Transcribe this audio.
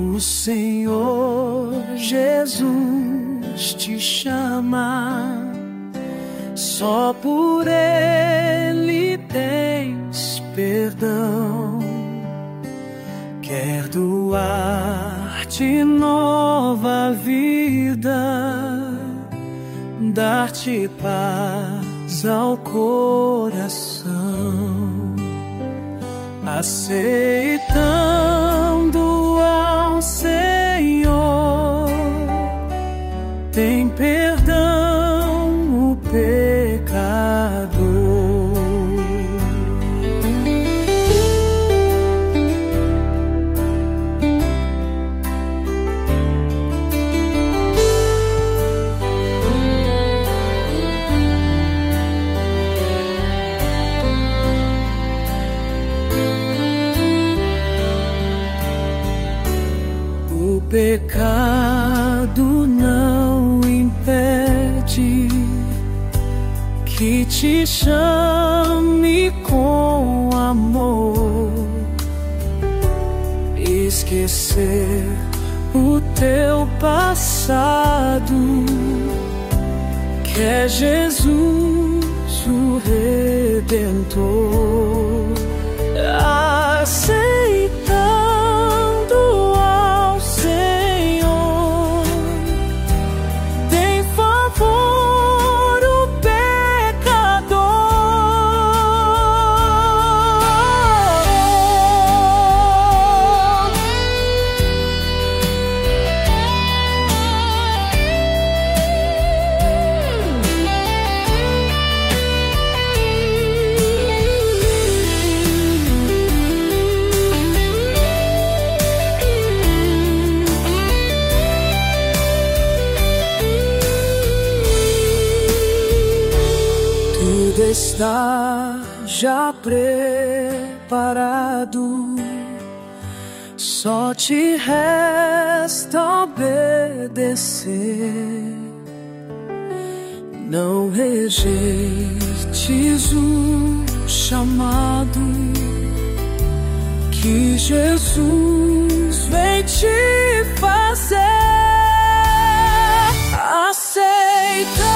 O Senhor Jesus te chama, só por Ele tens perdão. Quer doar-te nova vida, dar-te paz ao coração. Aceitando ao Senhor, tem perdão o pecador. O pecado não impede que te chame com amor. Esquecer o teu passado, que é Jesus o Redentor. Aceitando ao Senhor, tem favor o pecador. Tudo está já preparado, só te resta obedecer. Não rejeites o chamado que Jesus vem te fazer. Aceita